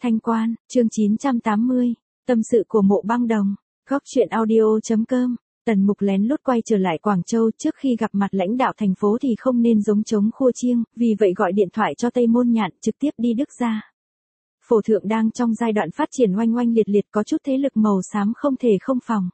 Thanh Quan, chương 980, tâm sự của Mộ Băng Đồng, góc truyện audio.com. Tần Mục lén lút quay trở lại Quảng Châu trước khi gặp mặt lãnh đạo thành phố thì không nên giống trống khua chiêng, vì vậy gọi điện thoại cho Tây Môn Nhạn trực tiếp đi Đức Gia. Phổ Thượng đang trong giai đoạn phát triển oanh oanh liệt liệt, có chút thế lực màu xám không thể không phòng.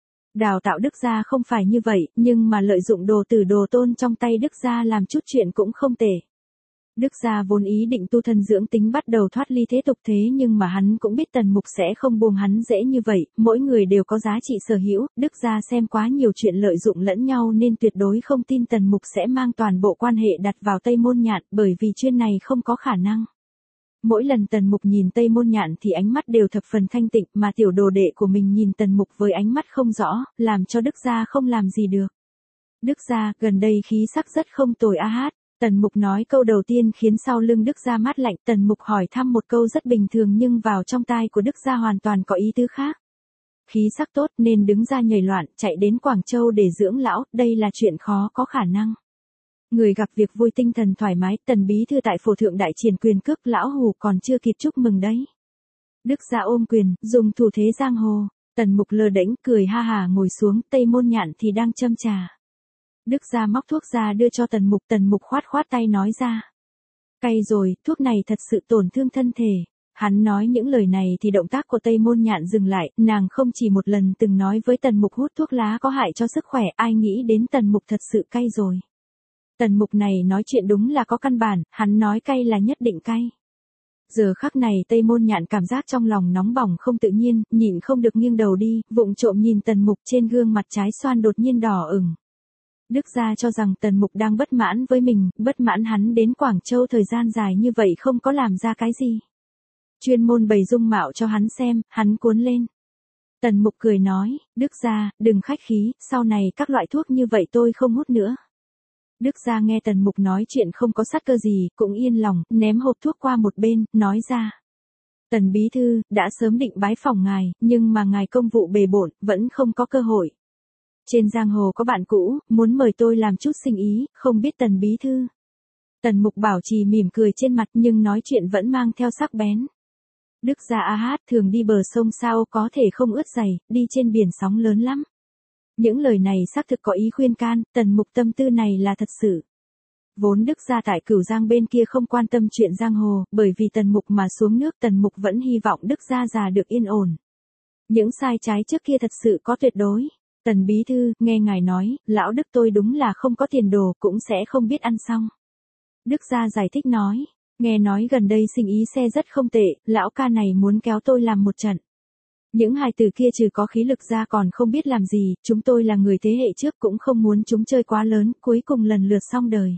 Đào tạo Đức Gia không phải như vậy, nhưng mà lợi dụng đồ tử đồ tôn trong tay Đức Gia làm chút chuyện cũng không tệ. Đức Gia vốn ý định tu thân dưỡng tính bắt đầu thoát ly thế tục, thế nhưng mà hắn cũng biết Tần Mục sẽ không buông hắn dễ như vậy, mỗi người đều có giá trị sở hữu, Đức Gia xem quá nhiều chuyện lợi dụng lẫn nhau nên tuyệt đối không tin Tần Mục sẽ mang toàn bộ quan hệ đặt vào Tây Môn Nhạn, bởi vì chuyện này không có khả năng. Mỗi lần Tần Mục nhìn Tây Môn Nhạn thì ánh mắt đều thập phần thanh tịnh, mà tiểu đồ đệ của mình nhìn Tần Mục với ánh mắt không rõ, làm cho Đức Gia không làm gì được. Đức Gia, gần đây khí sắc rất không tồi a hát. Tần Mục nói câu đầu tiên khiến sau lưng Đức Gia mát lạnh. Tần Mục hỏi thăm một câu rất bình thường nhưng vào trong tai của Đức Gia hoàn toàn có ý tứ khác. Khí sắc tốt nên đứng ra nhảy loạn, chạy đến Quảng Châu để dưỡng lão, đây là chuyện khó có khả năng. Người gặp việc vui tinh thần thoải mái, Tần bí thư tại Phổ Thượng đại triển quyền cước, lão hù còn chưa kịp chúc mừng đấy. Đức Gia ôm quyền, dùng thủ thế giang hồ. Tần Mục lơ đễnh cười ha hà ngồi xuống, Tây Môn Nhạn thì đang châm trà. Đức Gia móc thuốc ra đưa cho Tần Mục khoát khoát tay nói ra. Cay rồi, thuốc này thật sự tổn thương thân thể. Hắn nói những lời này thì động tác của Tây Môn Nhạn dừng lại, nàng không chỉ một lần từng nói với Tần Mục hút thuốc lá có hại cho sức khỏe, ai nghĩ đến Tần Mục thật sự cay rồi. Tần Mục này nói chuyện đúng là có căn bản, hắn nói cay là nhất định cay. Giờ khắc này Tây Môn Nhạn cảm giác trong lòng nóng bỏng không tự nhiên, nhịn không được nghiêng đầu đi, vụng trộm nhìn Tần Mục, trên gương mặt trái xoan đột nhiên đỏ ửng. Đức Gia cho rằng Tần Mục đang bất mãn với mình, bất mãn hắn đến Quảng Châu thời gian dài như vậy không có làm ra cái gì. Chuyên môn bày dung mạo cho hắn xem, hắn cuốn lên. Tần Mục cười nói, Đức Gia, đừng khách khí, sau này các loại thuốc như vậy tôi không hút nữa. Đức Gia nghe Tần Mục nói chuyện không có sát cơ gì, cũng yên lòng, ném hộp thuốc qua một bên, nói ra. Tần bí thư, đã sớm định bái phỏng ngài, nhưng mà ngài công vụ bề bộn, vẫn không có cơ hội. Trên giang hồ có bạn cũ, muốn mời tôi làm chút sinh ý, không biết Tần bí thư. Tần Mục bảo trì mỉm cười trên mặt nhưng nói chuyện vẫn mang theo sắc bén. Đức Gia a hát, thường đi bờ sông sao có thể không ướt giày, đi trên biển sóng lớn lắm. Những lời này xác thực có ý khuyên can, Tần Mục tâm tư này là thật sự. Vốn Đức Gia tại Cửu Giang bên kia không quan tâm chuyện giang hồ, bởi vì Tần Mục mà xuống nước, Tần Mục vẫn hy vọng Đức Gia già được yên ổn. Những sai trái trước kia thật sự có tuyệt đối. Tần bí thư, nghe ngài nói, lão Đức tôi đúng là không có tiền đồ, cũng sẽ không biết ăn xong. Đức Gia giải thích nói, nghe nói gần đây sinh ý xe rất không tệ, lão ca này muốn kéo tôi làm một trận. Những hài tử kia trừ có khí lực ra còn không biết làm gì, chúng tôi là người thế hệ trước cũng không muốn chúng chơi quá lớn, cuối cùng lần lượt xong đời.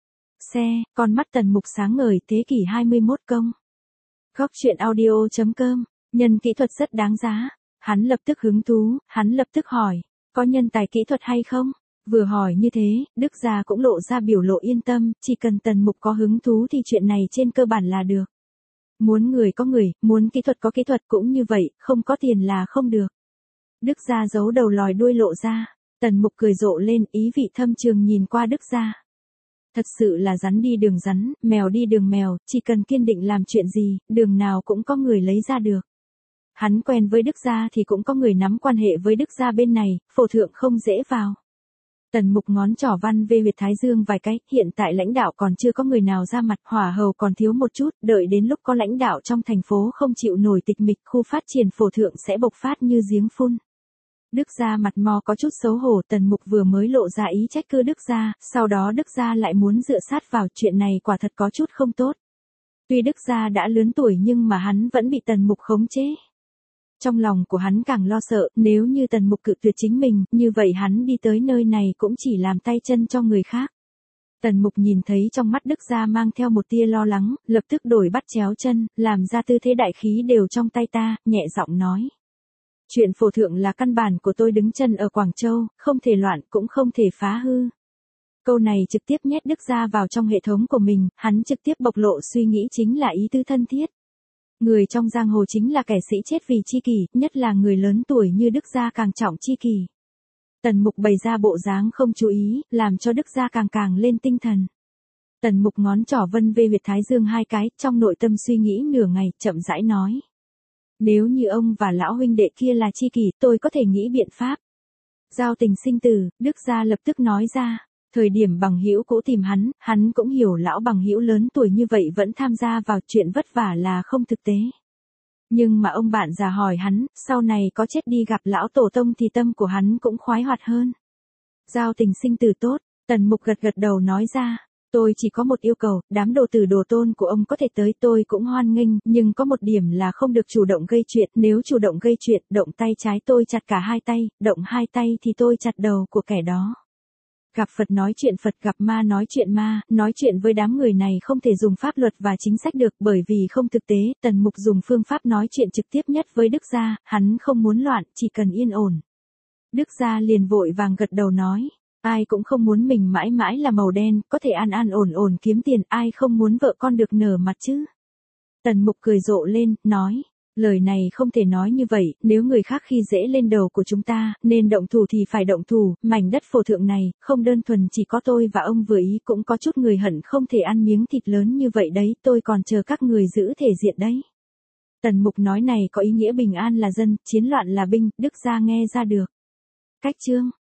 Xe, con mắt Tần Mục sáng ngời, thế kỷ 21 công. Góc truyện audio.com, nhân kỹ thuật rất đáng giá. Hắn lập tức hứng thú, hắn lập tức hỏi, có nhân tài kỹ thuật hay không? Vừa hỏi như thế, Đức Gia cũng lộ ra biểu lộ yên tâm, chỉ cần Tần Mục có hứng thú thì chuyện này trên cơ bản là được. Muốn người có người, muốn kỹ thuật có kỹ thuật cũng như vậy, không có tiền là không được. Đức Gia giấu đầu lòi đuôi lộ ra, Tần Mục cười rộ lên, ý vị thâm trường nhìn qua Đức Gia. Thật sự là rắn đi đường rắn, mèo đi đường mèo, chỉ cần kiên định làm chuyện gì, đường nào cũng có người lấy ra được. Hắn quen với Đức Gia thì cũng có người nắm quan hệ với Đức Gia bên này, Phổ Thượng không dễ vào. Tần Mục ngón trỏ văn về huyệt thái dương vài cái, hiện tại lãnh đạo còn chưa có người nào ra mặt, hỏa hầu còn thiếu một chút, đợi đến lúc có lãnh đạo trong thành phố không chịu nổi tịch mịch, khu phát triển Phổ Thượng sẽ bộc phát như giếng phun. Đức Gia mặt mò có chút xấu hổ, Tần Mục vừa mới lộ ra ý trách cứ Đức Gia, sau đó Đức Gia lại muốn dựa sát vào, chuyện này quả thật có chút không tốt. Tuy Đức Gia đã lớn tuổi nhưng mà hắn vẫn bị Tần Mục khống chế. Trong lòng của hắn càng lo sợ, nếu như Tần Mục cự tuyệt chính mình, như vậy hắn đi tới nơi này cũng chỉ làm tay chân cho người khác. Tần Mục nhìn thấy trong mắt Đức Gia mang theo một tia lo lắng, lập tức đổi bắt chéo chân, làm ra tư thế đại khí đều trong tay ta, nhẹ giọng nói. Chuyện Phổ Thượng là căn bản của tôi, đứng chân ở Quảng Châu, không thể loạn cũng không thể phá hư. Câu này trực tiếp nhét Đức Gia vào trong hệ thống của mình, hắn trực tiếp bộc lộ suy nghĩ chính là ý tứ thân thiết. Người trong giang hồ chính là kẻ sĩ chết vì chi kỷ, nhất là người lớn tuổi như Đức Gia càng trọng chi kỷ. Tần Mục bày ra bộ dáng không chú ý, làm cho Đức Gia càng càng lên tinh thần. Tần Mục ngón trỏ vân về huyệt thái dương hai cái, trong nội tâm suy nghĩ nửa ngày, chậm rãi nói. Nếu như ông và lão huynh đệ kia là tri kỷ, tôi có thể nghĩ biện pháp. Giao tình sinh tử, Đức gia lập tức nói ra. Thời điểm bằng hữu cũ tìm hắn cũng hiểu lão bằng hữu lớn tuổi như vậy vẫn tham gia vào chuyện vất vả là không thực tế. Nhưng mà ông bạn già hỏi hắn, sau này có chết đi gặp lão tổ tông thì tâm của hắn cũng khoái hoạt hơn. Giao tình sinh tử tốt, Tần Mục gật gật đầu nói ra. Tôi chỉ có một yêu cầu, đám đồ tử đồ tôn của ông có thể tới tôi cũng hoan nghênh, nhưng có một điểm là không được chủ động gây chuyện, nếu chủ động gây chuyện, động tay trái tôi chặt cả hai tay, động hai tay thì tôi chặt đầu của kẻ đó. Gặp Phật nói chuyện Phật, gặp ma nói chuyện ma, nói chuyện với đám người này không thể dùng pháp luật và chính sách được bởi vì không thực tế, Tần Mục dùng phương pháp nói chuyện trực tiếp nhất với Đức gia, hắn không muốn loạn, chỉ cần yên ổn. Đức gia liền vội vàng gật đầu nói. Ai cũng không muốn mình mãi mãi là màu đen, có thể an an ổn ổn kiếm tiền, ai không muốn vợ con được nở mặt chứ. Tần Mục cười rộ lên, nói, lời này không thể nói như vậy, nếu người khác khi dễ lên đầu của chúng ta, nên động thủ thì phải động thủ, mảnh đất phổ thượng này, không đơn thuần chỉ có tôi và ông vừa ý, cũng có chút người hận không thể ăn miếng thịt lớn như vậy đấy, tôi còn chờ các người giữ thể diện đấy. Tần Mục nói này có ý nghĩa bình an là dân, chiến loạn là binh, Đức gia nghe ra được. Cách chương